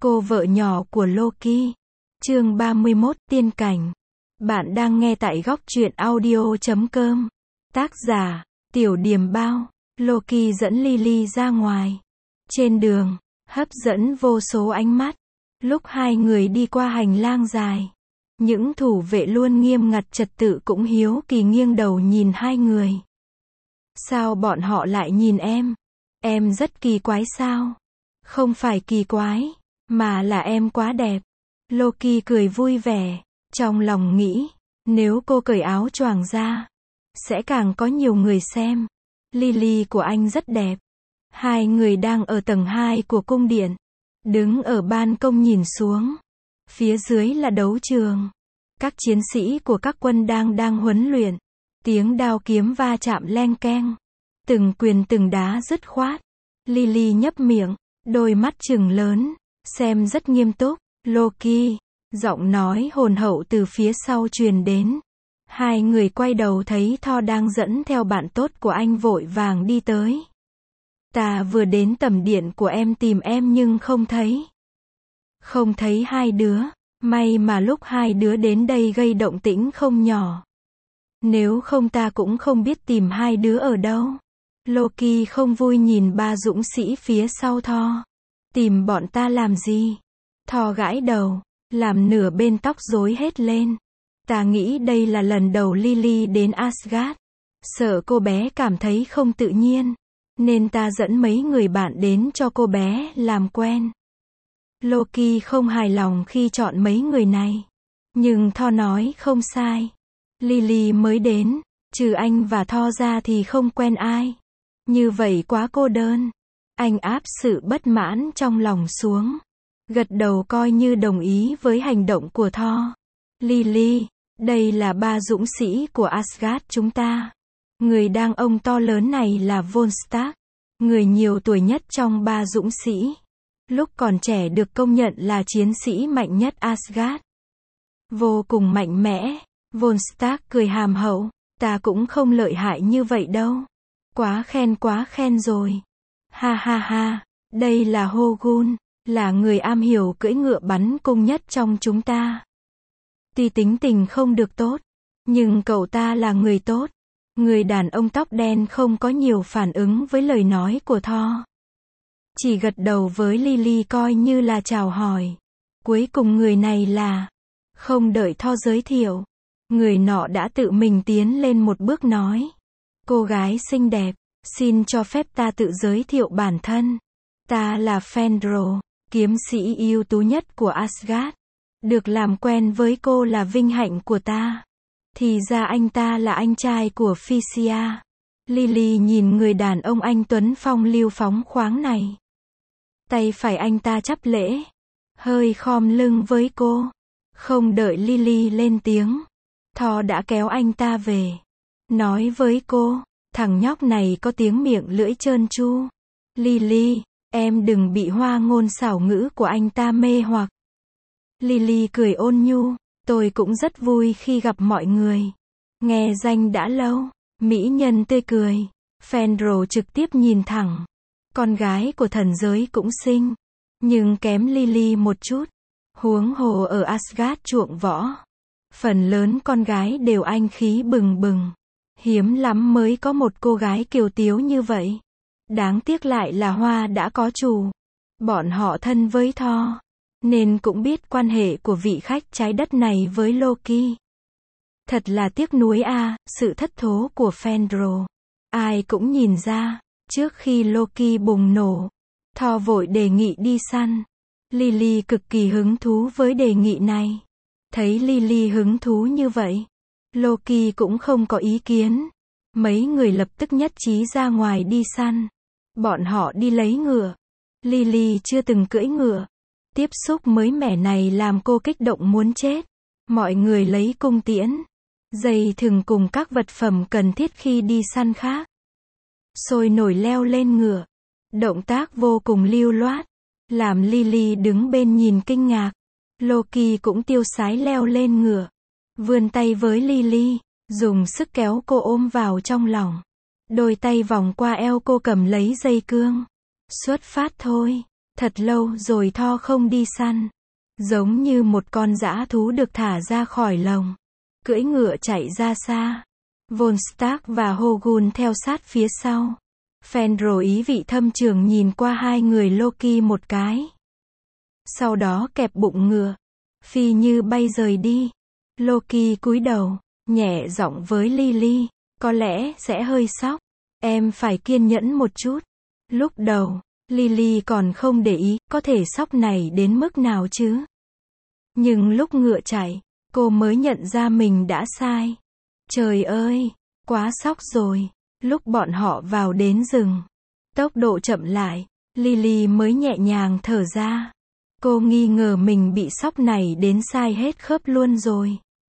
cô vợ nhỏ của Loki. Chương 31, tiên cảnh. Bạn đang nghe tại góc truyện audio.com. Tác giả, Tiểu Điềm Bao. Loki dẫn Lily ra ngoài. Trên đường, hấp dẫn vô số ánh mắt. Lúc hai người đi qua hành lang dài, những thủ vệ luôn nghiêm ngặt trật tự cũng hiếu kỳ nghiêng đầu nhìn hai người. Sao bọn họ lại nhìn em? Em rất kỳ quái sao? Không phải kỳ quái, mà là em quá đẹp. Loki cười vui vẻ, trong lòng nghĩ, nếu cô cởi áo choàng ra, sẽ càng có nhiều người xem. Lily của anh rất đẹp. Hai người đang ở tầng 2 của cung điện, đứng ở ban công nhìn xuống. Phía dưới là đấu trường. Các chiến sĩ của các quân đang huấn luyện. Tiếng đao kiếm va chạm leng keng. Từng quyền từng đá dứt khoát. Lily nhấp miệng, đôi mắt trừng lớn, xem rất nghiêm túc. Loki, giọng nói hồn hậu từ phía sau truyền đến. Hai người quay đầu thấy Thor đang dẫn theo bạn tốt của anh vội vàng đi tới. Ta vừa đến tầm điện của em tìm em nhưng không thấy. Không thấy hai đứa. May mà lúc hai đứa đến đây gây động tĩnh không nhỏ. Nếu không ta cũng không biết tìm hai đứa ở đâu. Loki không vui nhìn ba dũng sĩ phía sau Thor. Tìm bọn ta làm gì? Thor gãi đầu, làm nửa bên tóc rối hết lên. Ta nghĩ đây là lần đầu Lily đến Asgard. Sợ cô bé cảm thấy không tự nhiên, nên ta dẫn mấy người bạn đến cho cô bé làm quen. Loki không hài lòng khi chọn mấy người này. Nhưng Thor nói không sai. Lily mới đến, trừ anh và Thor ra thì không quen ai. Như vậy quá cô đơn. Anh áp sự bất mãn trong lòng xuống. Gật đầu coi như đồng ý với hành động của Thor. Lily, đây là ba dũng sĩ của Asgard chúng ta. Người đàn ông to lớn này là Von Stark, người nhiều tuổi nhất trong ba dũng sĩ. Lúc còn trẻ được công nhận là chiến sĩ mạnh nhất Asgard. Vô cùng mạnh mẽ. Von Stark cười hàm hậu. Ta cũng không lợi hại như vậy đâu. Quá khen rồi. Ha ha ha, đây là Hogun, là người am hiểu cưỡi ngựa bắn cung nhất trong chúng ta. Tuy tính tình không được tốt, nhưng cậu ta là người tốt. Người đàn ông tóc đen không có nhiều phản ứng với lời nói của Thor. Chỉ gật đầu với Lily coi như là chào hỏi. Cuối cùng người này là... Không đợi Thor giới thiệu, người nọ đã tự mình tiến lên một bước nói. Cô gái xinh đẹp, xin cho phép ta tự giới thiệu bản thân. Ta là Fenrir, kiếm sĩ ưu tú nhất của Asgard. Được làm quen với cô là vinh hạnh của ta. Thì ra anh ta là anh trai của Phycia. Lily nhìn người đàn ông anh tuấn phong lưu phóng khoáng này. Tay phải anh ta chắp lễ, hơi khom lưng với cô. Không đợi Lily lên tiếng, Thor đã kéo anh ta về. Nói với cô, thằng nhóc này có tiếng miệng lưỡi trơn tru. Lily, em đừng bị hoa ngôn xảo ngữ của anh ta mê hoặc. Lily cười ôn nhu, tôi cũng rất vui khi gặp mọi người. Nghe danh đã lâu. Mỹ nhân tươi cười. Fenrir trực tiếp nhìn thẳng. Con gái của thần giới cũng xinh, nhưng kém Lily một chút. Huống hồ ở Asgard chuộng võ, phần lớn con gái đều anh khí bừng bừng. Hiếm lắm mới có một cô gái kiều tiếu như vậy. Đáng tiếc lại là hoa đã có chủ. Bọn họ thân với Thor, nên cũng biết quan hệ của vị khách trái đất này với Loki. Thật là tiếc nuối a, sự thất thố của Fenrir. Ai cũng nhìn ra, trước khi Loki bùng nổ, Thor vội đề nghị đi săn. Lily cực kỳ hứng thú với đề nghị này. Thấy Lily hứng thú như vậy, Loki cũng không có ý kiến. Mấy người lập tức nhất trí ra ngoài đi săn. Bọn họ đi lấy ngựa. Lily chưa từng cưỡi ngựa. Tiếp xúc mới mẻ này làm cô kích động muốn chết. Mọi người lấy cung tiễn, dây thừng cùng các vật phẩm cần thiết khi đi săn khác. Sôi nổi leo lên ngựa. Động tác vô cùng lưu loát, làm Lily đứng bên nhìn kinh ngạc. Loki cũng tiêu sái leo lên ngựa, vươn tay với Lily, dùng sức kéo cô ôm vào trong lòng. Đôi tay vòng qua eo cô cầm lấy dây cương. Xuất phát thôi. Thật lâu rồi Thor không đi săn. Giống như một con dã thú được thả ra khỏi lồng. Cưỡi ngựa chạy ra xa. Von Stark và Hogun theo sát phía sau. Fenrir ý vị thâm trường nhìn qua hai người Loki một cái. Sau đó kẹp bụng ngựa. Phi như bay rời đi. Loki cúi đầu, nhẹ giọng với Lily. Có lẽ sẽ hơi sốc. Em phải kiên nhẫn một chút. Lúc đầu, Lily còn không để ý, có thể sốc này đến mức nào chứ. Nhưng lúc ngựa chạy, cô mới nhận ra mình đã sai. Trời ơi, quá sốc rồi. Lúc bọn họ vào đến rừng, tốc độ chậm lại, Lily mới nhẹ nhàng thở ra. Cô nghi ngờ mình bị sốc này đến sai hết khớp luôn rồi.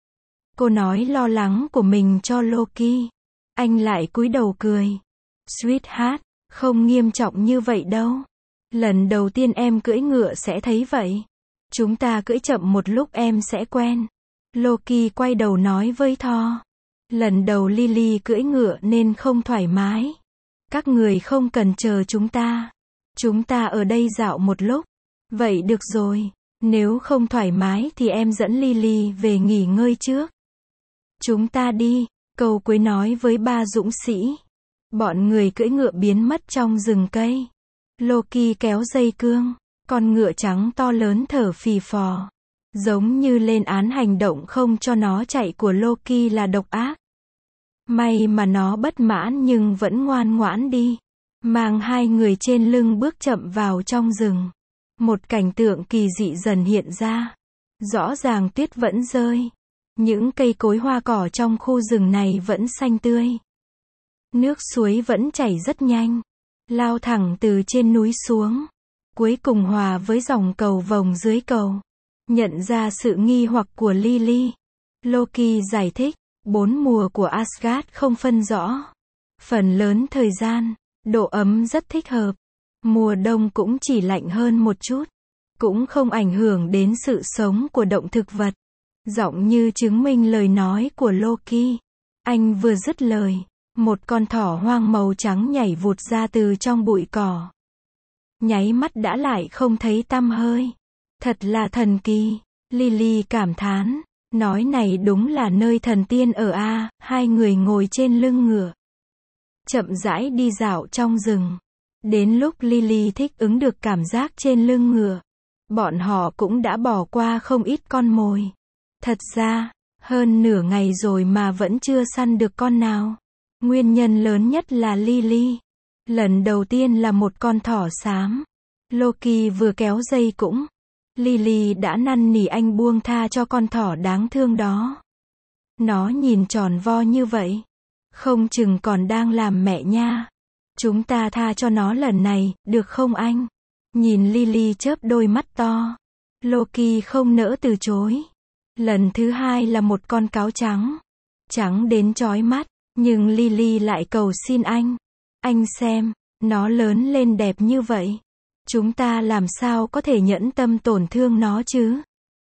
Cô nói lo lắng của mình cho Loki. Anh lại cúi đầu cười. Sweetheart, không nghiêm trọng như vậy đâu. Lần đầu tiên em cưỡi ngựa sẽ thấy vậy. Chúng ta cưỡi chậm một lúc em sẽ quen. Loki quay đầu nói với Thor. Lần đầu Lily cưỡi ngựa nên không thoải mái. Các người không cần chờ chúng ta. Chúng ta ở đây dạo một lúc. Vậy được rồi. Nếu không thoải mái thì em dẫn Lily về nghỉ ngơi trước. Chúng ta đi, câu cuối nói với ba dũng sĩ. Bọn người cưỡi ngựa biến mất trong rừng cây. Loki kéo dây cương. Con ngựa trắng to lớn thở phì phò. Giống như lên án hành động không cho nó chạy của Loki là độc ác. May mà nó bất mãn nhưng vẫn ngoan ngoãn đi. Mang hai người trên lưng bước chậm vào trong rừng. Một cảnh tượng kỳ dị dần hiện ra. Rõ ràng tuyết vẫn rơi. Những cây cối hoa cỏ trong khu rừng này vẫn xanh tươi. Nước suối vẫn chảy rất nhanh. Lao thẳng từ trên núi xuống. Cuối cùng hòa với dòng cầu vồng dưới cầu. Nhận ra sự nghi hoặc của Lily. Loki giải thích. 4 mùa của Asgard không phân rõ. Phần lớn thời gian, độ ấm rất thích hợp. Mùa đông cũng chỉ lạnh hơn một chút. Cũng không ảnh hưởng đến sự sống của động thực vật. Giọng như chứng minh lời nói của Loki. Anh vừa dứt lời. Một con thỏ hoang màu trắng nhảy vụt ra từ trong bụi cỏ. Nháy mắt đã lại không thấy tăm hơi. Thật là thần kỳ. Lily cảm thán. Nói này đúng là nơi thần tiên ở a. Hai người ngồi trên lưng ngựa. Chậm rãi đi dạo trong rừng. Đến lúc Lily thích ứng được cảm giác trên lưng ngựa. Bọn họ cũng đã bỏ qua không ít con mồi. Thật ra, hơn nửa ngày rồi mà vẫn chưa săn được con nào. Nguyên nhân lớn nhất là Lily. Lần đầu tiên là một con thỏ xám. Loki vừa kéo dây cũng. Lily đã năn nỉ anh buông tha cho con thỏ đáng thương đó. Nó nhìn tròn vo như vậy. Không chừng còn đang làm mẹ nha. Chúng ta tha cho nó lần này, được không anh? Nhìn Lily chớp đôi mắt to. Loki không nỡ từ chối. Lần thứ hai là một con cáo trắng. Trắng đến chói mắt. Nhưng Lily lại cầu xin anh. Anh xem, nó lớn lên đẹp như vậy. Chúng ta làm sao có thể nhẫn tâm tổn thương nó chứ?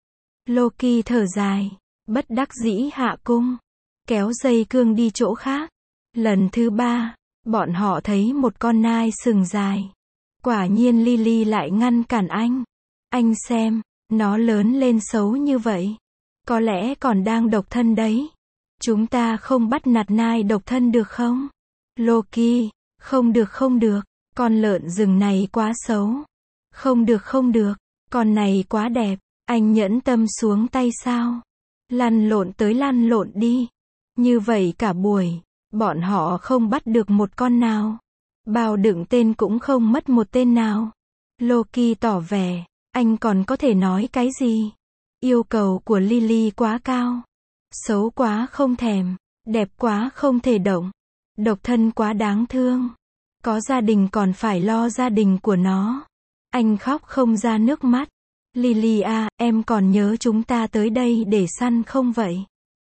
Loki thở dài. Bất đắc dĩ hạ cung. Kéo dây cương đi chỗ khác. Lần thứ ba, bọn họ thấy một con nai sừng dài. Quả nhiên Lily lại ngăn cản anh. Anh xem, nó lớn lên xấu như vậy. Có lẽ còn đang độc thân đấy. Chúng ta không bắt nạt nai độc thân được không? Loki, không được, con lợn rừng này quá xấu. Không được, con này quá đẹp. Anh nhẫn tâm xuống tay sao? Lăn lộn tới lăn lộn đi. Như vậy cả buổi, bọn họ không bắt được một con nào. Bao đựng tên cũng không mất một tên nào. Loki tỏ vẻ, anh còn có thể nói cái gì? Yêu cầu của Lily quá cao. Xấu quá không thèm, đẹp quá không thể động. Độc thân quá đáng thương. Có gia đình còn phải lo gia đình của nó. Anh khóc không ra nước mắt. Lily à, em còn nhớ chúng ta tới đây để săn không vậy?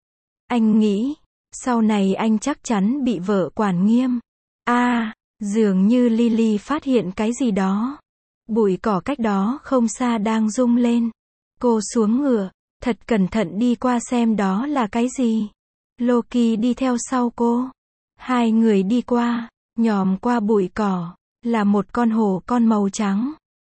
Anh nghĩ, sau này anh chắc chắn bị vợ quản nghiêm. Dường như Lily phát hiện cái gì đó. Bụi cỏ cách đó không xa đang rung lên. Cô xuống ngựa, thật cẩn thận đi qua xem đó là cái gì. Loki đi theo sau cô. Hai người đi qua, nhòm qua bụi cỏ, là một con hổ con màu trắng.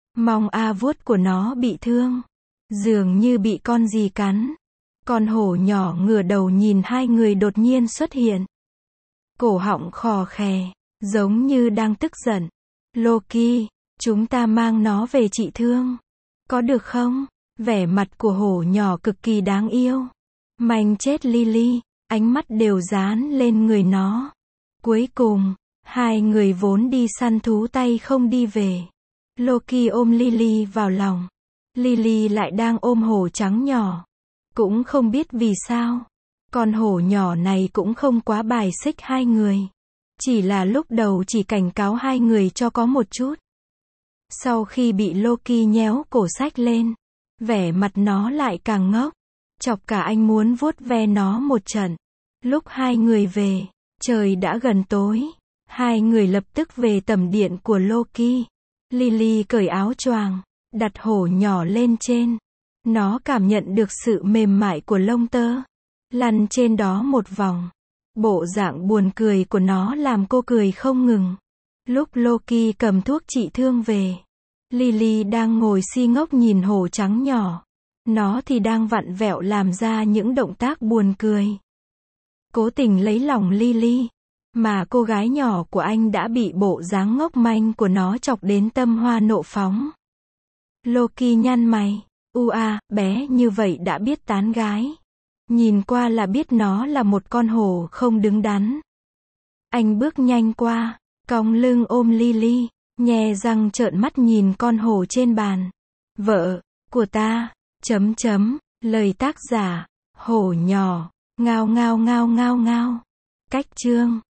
Mong vuốt của nó bị thương. Dường như bị con gì cắn. Con hổ nhỏ ngửa đầu nhìn hai người đột nhiên xuất hiện. Cổ họng khò khè, giống như đang tức giận. Loki, chúng ta mang nó về trị thương. Có được không? Vẻ mặt của hổ nhỏ cực kỳ đáng yêu. Manh chết Lily, ánh mắt đều dán lên người nó. Cuối cùng, hai người vốn đi săn thú tay không đi về. Loki ôm Lily vào lòng. Lily lại đang ôm hổ trắng nhỏ. Cũng không biết vì sao. Con hổ nhỏ này cũng không quá bài xích hai người. Chỉ là lúc đầu chỉ cảnh cáo hai người cho có một chút. Sau khi bị Loki nhéo cổ xách lên, vẻ mặt nó lại càng ngốc. Chọc cả anh muốn vuốt ve nó một trận. Lúc hai người về, trời đã gần tối. Hai người lập tức về tầm điện của Loki. Lily cởi áo choàng, đặt hổ nhỏ lên trên. Nó cảm nhận được sự mềm mại của lông tơ. Lăn trên đó một vòng. Bộ dạng buồn cười của nó làm cô cười không ngừng. Lúc Loki cầm thuốc trị thương về, Lily đang ngồi si ngốc nhìn hổ trắng nhỏ. Nó thì đang vặn vẹo làm ra những động tác buồn cười. Cố tình lấy lòng Lily. Mà cô gái nhỏ của anh đã bị bộ dáng ngốc manh của nó chọc đến tâm hoa nộ phóng. Loki nhăn mày. Bé như vậy đã biết tán gái. Nhìn qua là biết nó là một con hổ không đứng đắn. Anh bước nhanh qua, cong lưng ôm Lily, nhe răng trợn mắt nhìn con hổ trên bàn. Vợ của ta, lời tác giả, hổ nhỏ, ngao ngao ngao ngao ngao. Cách chương